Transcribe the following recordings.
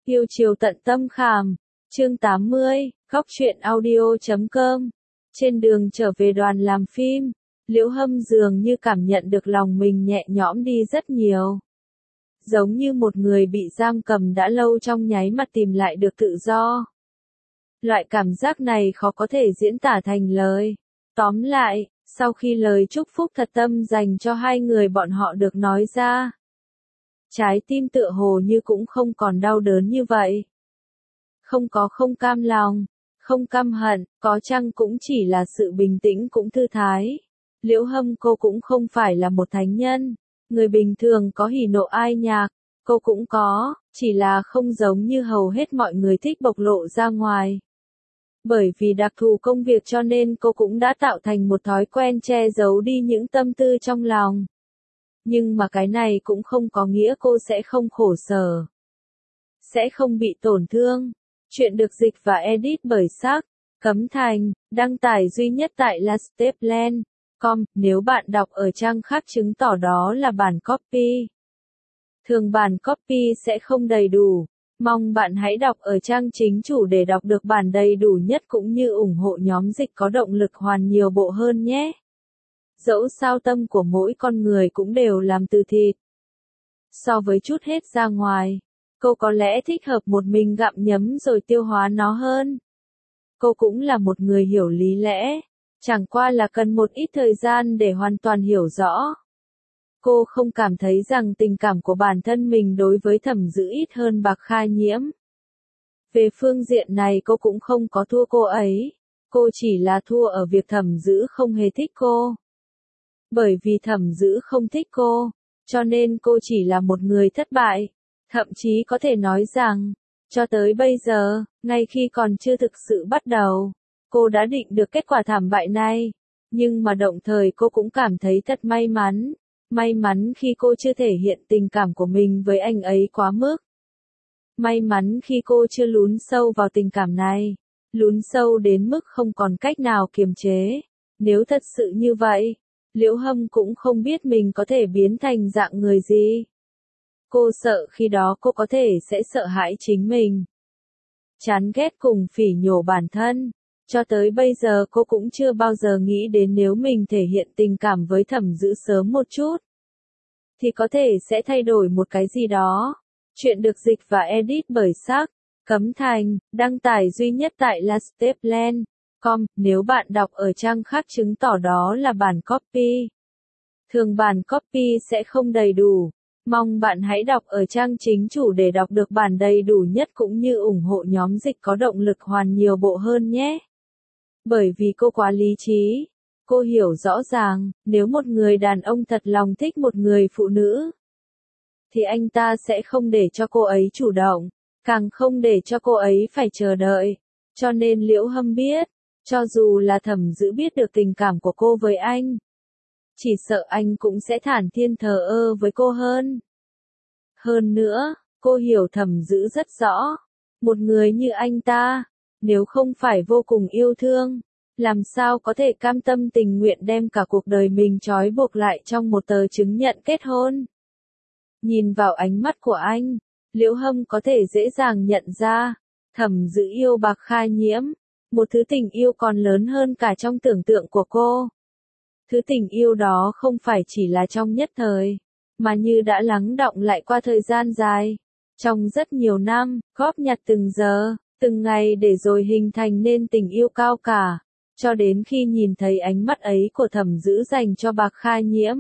Yêu chiều tận tâm khảm. Chương 80, góc truyện audio.com. Trên đường trở về đoàn làm phim, Liễu Hâm dường như cảm nhận được lòng mình nhẹ nhõm đi rất nhiều. Giống như một người bị giam cầm đã lâu trong nháy mắt tìm lại được tự do. Loại cảm giác này khó có thể diễn tả thành lời. Tóm lại, sau khi lời chúc phúc thật tâm dành cho hai người bọn họ được nói ra, trái tim tựa hồ như cũng không còn đau đớn như vậy. Không cam lòng, không căm hận, có chăng cũng chỉ là sự bình tĩnh cũng thư thái. Liễu Hâm cô cũng không phải là một thánh nhân, người bình thường có hỉ nộ ai nhạc, cô cũng có, chỉ là không giống như hầu hết mọi người thích bộc lộ ra ngoài. Bởi vì đặc thù công việc cho nên cô cũng đã tạo thành một thói quen che giấu đi những tâm tư trong lòng. Nhưng mà cái này cũng không có nghĩa cô sẽ không khổ sở, sẽ không bị tổn thương. Chuyện được dịch và edit bởi Sắc Cấm Thành, đăng tải duy nhất tại lasteplan.com, nếu bạn đọc ở trang khác chứng tỏ đó là bản copy. Thường bản copy sẽ không đầy đủ, mong bạn hãy đọc ở trang chính chủ để đọc được bản đầy đủ nhất cũng như ủng hộ nhóm dịch có động lực hoàn nhiều bộ hơn nhé. Dẫu sao tâm của mỗi con người cũng đều làm từ thịt. So với chút hết ra ngoài, cô có lẽ thích hợp một mình gặm nhấm rồi tiêu hóa nó hơn. Cô cũng là một người hiểu lý lẽ, chẳng qua là cần một ít thời gian để hoàn toàn hiểu rõ. Cô không cảm thấy rằng tình cảm của bản thân mình đối với Thẩm Dữ ít hơn Bạc Kha Nhiễm. Về phương diện này cô cũng không có thua cô ấy, cô chỉ là thua ở việc Thẩm Dữ không hề thích cô. Bởi vì Thẩm Dữ không thích cô, cho nên cô chỉ là một người thất bại. Thậm chí có thể nói rằng, cho tới bây giờ, ngay khi còn chưa thực sự bắt đầu, cô đã định được kết quả thảm bại này. Nhưng mà đồng thời cô cũng cảm thấy thật may mắn khi cô chưa thể hiện tình cảm của mình với anh ấy quá mức. May mắn khi cô chưa lún sâu vào tình cảm này, lún sâu đến mức không còn cách nào kiềm chế. Nếu thật sự như vậy, Liễu Hâm cũng không biết mình có thể biến thành dạng người gì. Cô sợ khi đó cô có thể sẽ sợ hãi chính mình, chán ghét cùng phỉ nhổ bản thân. Cho tới bây giờ cô cũng chưa bao giờ nghĩ đến nếu mình thể hiện tình cảm với Thẩm Dữ sớm một chút, thì có thể sẽ thay đổi một cái gì đó. Chuyện được dịch và edit bởi Sắc Cấm Thành, đăng tải duy nhất tại lasteplan.com, nếu bạn đọc ở trang khác chứng tỏ đó là bản copy. Thường bản copy sẽ không đầy đủ. Mong bạn hãy đọc ở trang chính chủ để đọc được bản đầy đủ nhất cũng như ủng hộ nhóm dịch có động lực hoàn nhiều bộ hơn nhé. Bởi vì cô quá lý trí, cô hiểu rõ ràng, nếu một người đàn ông thật lòng thích một người phụ nữ, thì anh ta sẽ không để cho cô ấy chủ động, càng không để cho cô ấy phải chờ đợi. Cho nên Liễu Hâm biết, cho dù là Thẩm Dữ biết được tình cảm của cô với anh, chỉ sợ anh cũng sẽ thản nhiên thờ ơ với cô hơn. Hơn nữa, cô hiểu Thẩm Dữ rất rõ. Một người như anh ta, nếu không phải vô cùng yêu thương, làm sao có thể cam tâm tình nguyện đem cả cuộc đời mình trói buộc lại trong một tờ chứng nhận kết hôn. Nhìn vào ánh mắt của anh, Liễu Hâm có thể dễ dàng nhận ra, Thẩm Dữ yêu Bạc Kha Nhiễm, một thứ tình yêu còn lớn hơn cả trong tưởng tượng của cô. Thứ tình yêu đó không phải chỉ là trong nhất thời, mà như đã lắng đọng lại qua thời gian dài, trong rất nhiều năm, góp nhặt từng giờ, từng ngày để rồi hình thành nên tình yêu cao cả, cho đến khi nhìn thấy ánh mắt ấy của Thẩm Dữ dành cho Bạc Kha Nhiễm.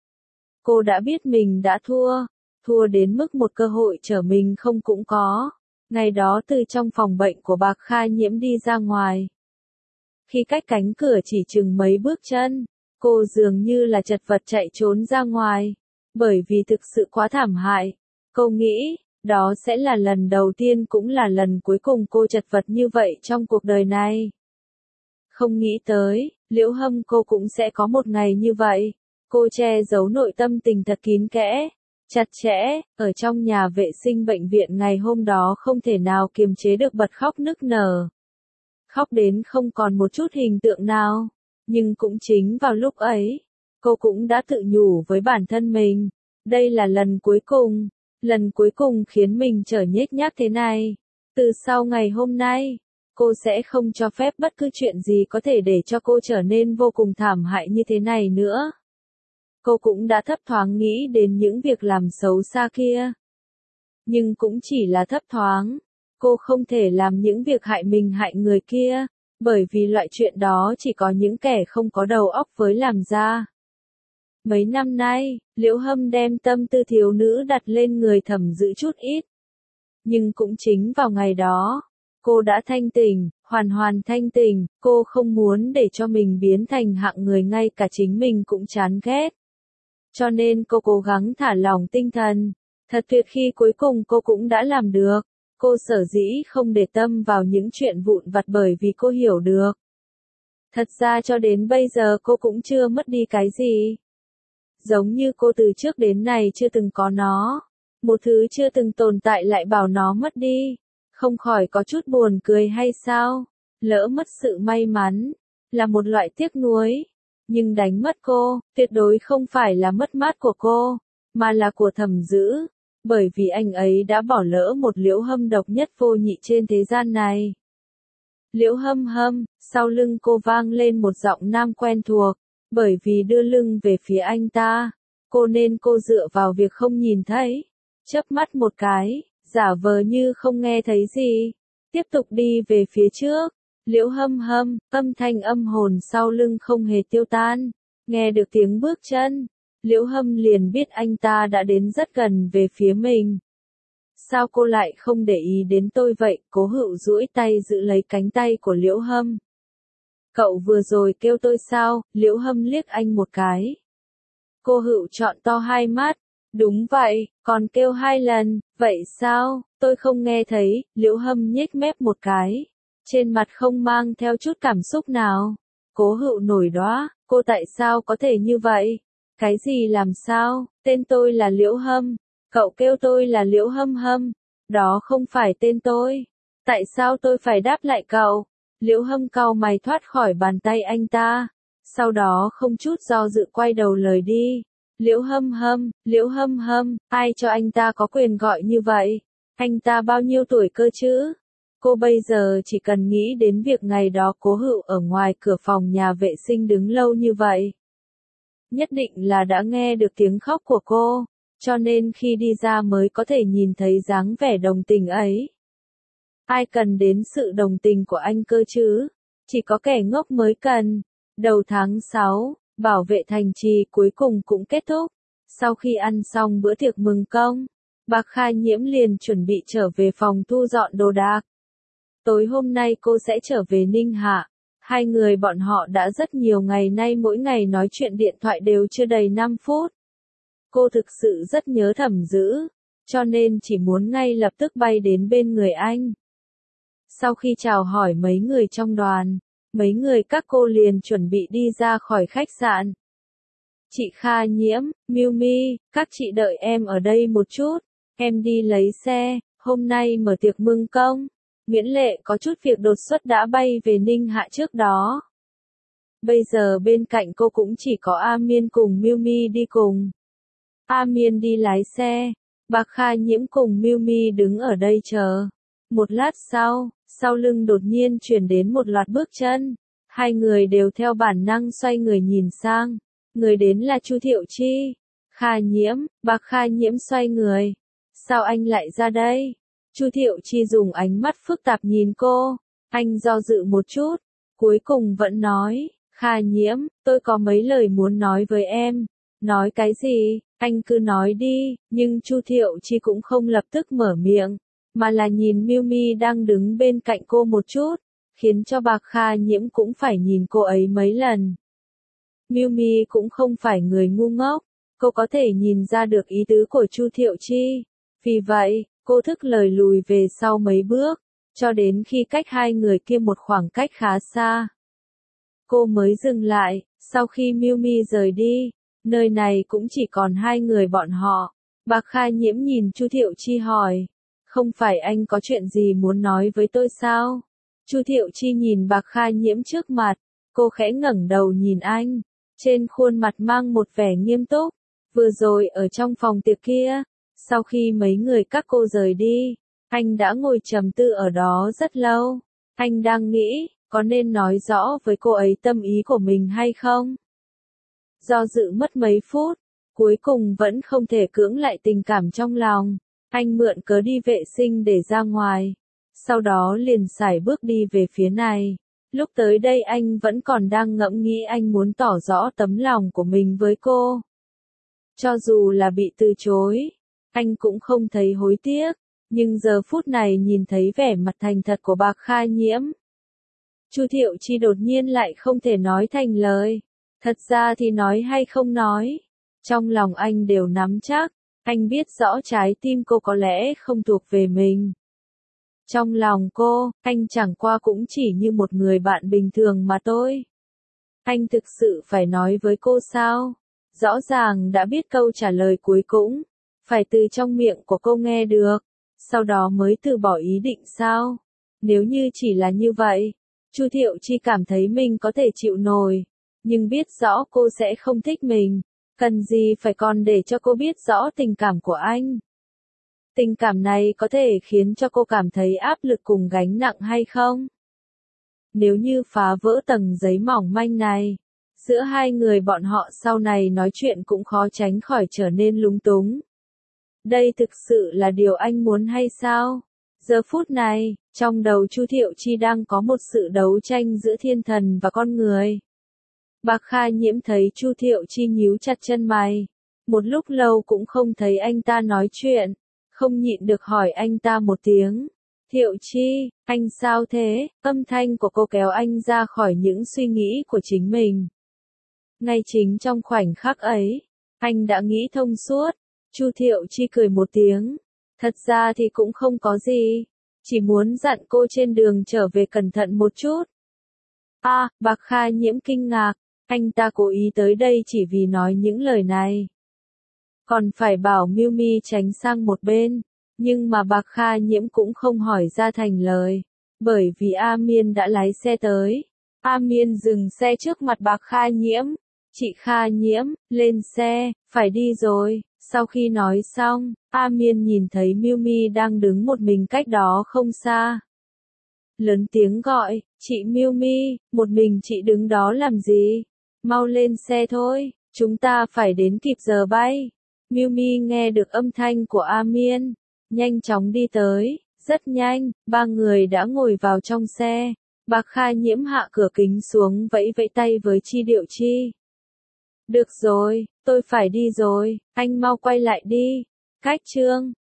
Cô đã biết mình đã thua đến mức một cơ hội trở mình không cũng có. Ngày đó từ trong phòng bệnh của Bạc Kha Nhiễm đi ra ngoài, khi cách cánh cửa chỉ chừng mấy bước chân, cô dường như là chật vật chạy trốn ra ngoài, bởi vì thực sự quá thảm hại. Cô nghĩ, đó sẽ là lần đầu tiên cũng là lần cuối cùng cô chật vật như vậy trong cuộc đời này. Không nghĩ tới, Liễu Hâm cô cũng sẽ có một ngày như vậy. Cô che giấu nội tâm tình thật kín kẽ, chặt chẽ, ở trong nhà vệ sinh bệnh viện ngày hôm đó không thể nào kiềm chế được bật khóc nức nở. Khóc đến không còn một chút hình tượng nào. Nhưng cũng chính vào lúc ấy, cô cũng đã tự nhủ với bản thân mình, đây là lần cuối cùng, Lần cuối cùng khiến mình trở nhếch nhác thế này. Từ sau ngày hôm nay, cô sẽ không cho phép bất cứ chuyện gì có thể để cho cô trở nên vô cùng thảm hại như thế này nữa. Cô cũng đã thấp thoáng nghĩ đến những việc làm xấu xa kia. Nhưng cũng chỉ là thấp thoáng. Cô không thể làm những việc hại mình hại người kia, bởi vì loại chuyện đó chỉ có những kẻ không có đầu óc với làm ra. Mấy năm nay, Liễu Hâm đem tâm tư thiếu nữ đặt lên người Thẩm Dữ chút ít. Nhưng cũng chính vào ngày đó, cô đã thanh tỉnh, hoàn hoàn thanh tỉnh, cô không muốn để cho mình biến thành hạng người ngay cả chính mình cũng chán ghét. Cho nên cô cố gắng thả lỏng tinh thần. Thật tuyệt khi cuối cùng cô cũng đã làm được. Cô sở dĩ không để tâm vào những chuyện vụn vặt bởi vì cô hiểu được. Thật ra cho đến bây giờ cô cũng chưa mất đi cái gì. Giống như cô từ trước đến nay chưa từng có nó. Một thứ chưa từng tồn tại lại bảo nó mất đi. Không khỏi có chút buồn cười hay sao? Lỡ mất sự may mắn, là một loại tiếc nuối. Nhưng đánh mất cô, tuyệt đối không phải là mất mát của cô, mà là của Thẩm Dữ. Bởi vì anh ấy đã bỏ lỡ một Liễu Hâm độc nhất vô nhị trên thế gian này. Liễu Hâm Hâm, sau lưng cô vang lên một giọng nam quen thuộc, bởi vì đưa lưng về phía anh ta, nên cô dựa vào việc không nhìn thấy, chớp mắt một cái, giả vờ như không nghe thấy gì, tiếp tục đi về phía trước. Liễu Hâm Hâm, âm thanh âm hồn sau lưng không hề tiêu tan, nghe được tiếng bước chân. Liễu Hâm liền biết anh ta đã đến rất gần về phía mình. Sao cô lại không để ý đến tôi vậy? Cố Hựu duỗi tay giữ lấy cánh tay của Liễu Hâm. Cậu vừa rồi kêu tôi sao? Liễu Hâm liếc anh một cái. Cô Hựu trọn to hai mắt. Đúng vậy, còn kêu 2 lần, vậy sao? Tôi không nghe thấy. Liễu Hâm nhếch mép một cái. Trên mặt không mang theo chút cảm xúc nào. Cố Hựu nổi đoá, cô tại sao có thể như vậy? Cái gì làm sao? Tên tôi là Liễu Hâm. Cậu kêu tôi là Liễu Hâm Hâm. Đó không phải tên tôi. Tại sao tôi phải đáp lại cậu? Liễu Hâm cau mày thoát khỏi bàn tay anh ta. Sau đó không chút do dự quay đầu lời đi. Liễu Hâm Hâm, ai cho anh ta có quyền gọi như vậy? Anh ta bao nhiêu tuổi cơ chứ? Cô bây giờ chỉ cần nghĩ đến việc ngày đó Cố Hựu ở ngoài cửa phòng nhà vệ sinh đứng lâu như vậy. Nhất định là đã nghe được tiếng khóc của cô, cho nên khi đi ra mới có thể nhìn thấy dáng vẻ đồng tình ấy. Ai cần đến sự đồng tình của anh cơ chứ? Chỉ có kẻ ngốc mới cần. Đầu tháng 6, bảo vệ thành trì cuối cùng cũng kết thúc. Sau khi ăn xong bữa tiệc mừng công, Bạc Kha Nhiễm liền chuẩn bị trở về phòng thu dọn đồ đạc. Tối hôm nay cô sẽ trở về Ninh Hạ. Hai người bọn họ đã rất nhiều ngày nay mỗi ngày nói chuyện điện thoại đều chưa đầy 5 phút. Cô thực sự rất nhớ Thẩm Dữ, cho nên chỉ muốn ngay lập tức bay đến bên người anh. Sau khi chào hỏi mấy người trong đoàn, mấy người các cô liền chuẩn bị đi ra khỏi khách sạn. Chị Kha Nhiễm, Miu Mi, các chị đợi em ở đây một chút, em đi lấy xe, hôm nay mở tiệc mừng công. Miễn Lệ có chút việc đột xuất đã bay về Ninh Hạ trước đó. Bây giờ bên cạnh cô cũng chỉ có A Miên cùng Miu Mi đi cùng. A Miên đi lái xe, Bạc Kha Nhiễm cùng Miu Mi đứng ở đây chờ. Một lát sau lưng đột nhiên chuyển đến một loạt bước chân. Hai người đều theo bản năng xoay người nhìn sang. Người đến là Chu Thiệu Chi. Kha Nhiễm, Bạc Kha Nhiễm xoay người. Sao anh lại ra đây? Chu Thiệu Chi dùng ánh mắt phức tạp nhìn cô. Anh do dự một chút, cuối cùng vẫn nói, Kha Nhiễm, tôi có mấy lời muốn nói với em. Nói cái gì? Anh cứ nói đi. Nhưng Chu Thiệu Chi cũng không lập tức mở miệng, mà là nhìn Miu Mi đang đứng bên cạnh cô một chút, khiến cho Bạc Kha Nhiễm cũng phải nhìn cô ấy mấy lần. Miu Mi cũng không phải người ngu ngốc, cô có thể nhìn ra được ý tứ của Chu Thiệu Chi. Vì vậy, cô thức lời lùi về sau mấy bước, cho đến khi cách hai người kia một khoảng cách khá xa. Cô mới dừng lại, sau khi Miu Mi rời đi, nơi này cũng chỉ còn hai người bọn họ. Bạc Kha Nhiễm nhìn Chu Thiệu Chi hỏi, không phải anh có chuyện gì muốn nói với tôi sao? Chu Thiệu Chi nhìn Bạc Kha Nhiễm trước mặt, cô khẽ ngẩng đầu nhìn anh, trên khuôn mặt mang một vẻ nghiêm túc. Vừa rồi ở trong phòng tiệc kia, Sau khi mấy người các cô rời đi, anh đã ngồi trầm tư ở đó rất lâu. Anh đang nghĩ, có nên nói rõ với cô ấy tâm ý của mình hay không? Do dự mất mấy phút, cuối cùng vẫn không thể cưỡng lại tình cảm trong lòng. Anh mượn cớ đi vệ sinh để ra ngoài. Sau đó liền sải bước đi về phía này. Lúc tới đây anh vẫn còn đang ngẫm nghĩ anh muốn tỏ rõ tấm lòng của mình với cô. Cho dù là bị từ chối, anh cũng không thấy hối tiếc. Nhưng giờ phút này nhìn thấy vẻ mặt thành thật của Bạc Kha Nhiễm, Chu Thiệu Chi đột nhiên lại không thể nói thành lời. Thật ra thì nói hay không nói, trong lòng anh đều nắm chắc. Anh biết rõ trái tim cô có lẽ không thuộc về mình. Trong lòng cô, anh chẳng qua cũng chỉ như một người bạn bình thường mà thôi. Anh thực sự phải nói với cô sao? Rõ ràng đã biết câu trả lời cuối cũng phải từ trong miệng của cô nghe được, sau đó mới từ bỏ ý định sao? Nếu như chỉ là như vậy, Chu Thiệu Chi cảm thấy mình có thể chịu nổi, nhưng biết rõ cô sẽ không thích mình, cần gì phải còn để cho cô biết rõ tình cảm của anh. Tình cảm này có thể khiến cho cô cảm thấy áp lực cùng gánh nặng hay không? Nếu như phá vỡ tầng giấy mỏng manh này, giữa hai người bọn họ sau này nói chuyện cũng khó tránh khỏi trở nên lúng túng. Đây thực sự là điều anh muốn hay sao? Giờ phút này, trong đầu Chu Thiệu Chi đang có một sự đấu tranh giữa thiên thần và con người. Bạc Kha Nhiễm thấy Chu Thiệu Chi nhíu chặt chân mày. Một lúc lâu cũng không thấy anh ta nói chuyện, không nhịn được hỏi anh ta một tiếng. Thiệu Chi, anh sao thế? Âm thanh của cô kéo anh ra khỏi những suy nghĩ của chính mình. Ngay chính trong khoảnh khắc ấy, anh đã nghĩ thông suốt. Chu Thiệu Chi cười một tiếng. Thật ra thì cũng không có gì, chỉ muốn dặn cô trên đường trở về cẩn thận một chút. Bạc Kha Nhiễm kinh ngạc, anh ta cố ý tới đây chỉ vì nói những lời này. Còn phải bảo Miu Mi tránh sang một bên, nhưng mà Bạc Kha Nhiễm cũng không hỏi ra thành lời, bởi vì A Miên đã lái xe tới. A Miên dừng xe trước mặt Bạc Kha Nhiễm. Chị Kha Nhiễm, lên xe, phải đi rồi. Sau khi nói xong, A Miên nhìn thấy Miu Mi đang đứng một mình cách đó không xa. Lớn tiếng gọi, chị Miu Mi, một mình chị đứng đó làm gì? Mau lên xe thôi, chúng ta phải đến kịp giờ bay. Miu Mi nghe được âm thanh của A Miên, nhanh chóng đi tới, rất nhanh, ba người đã ngồi vào trong xe. Bạc Kha Nhiễm hạ cửa kính xuống vẫy vẫy tay với Chi Điệu Chi. Được rồi, tôi phải đi rồi, anh mau quay lại đi. Cách chương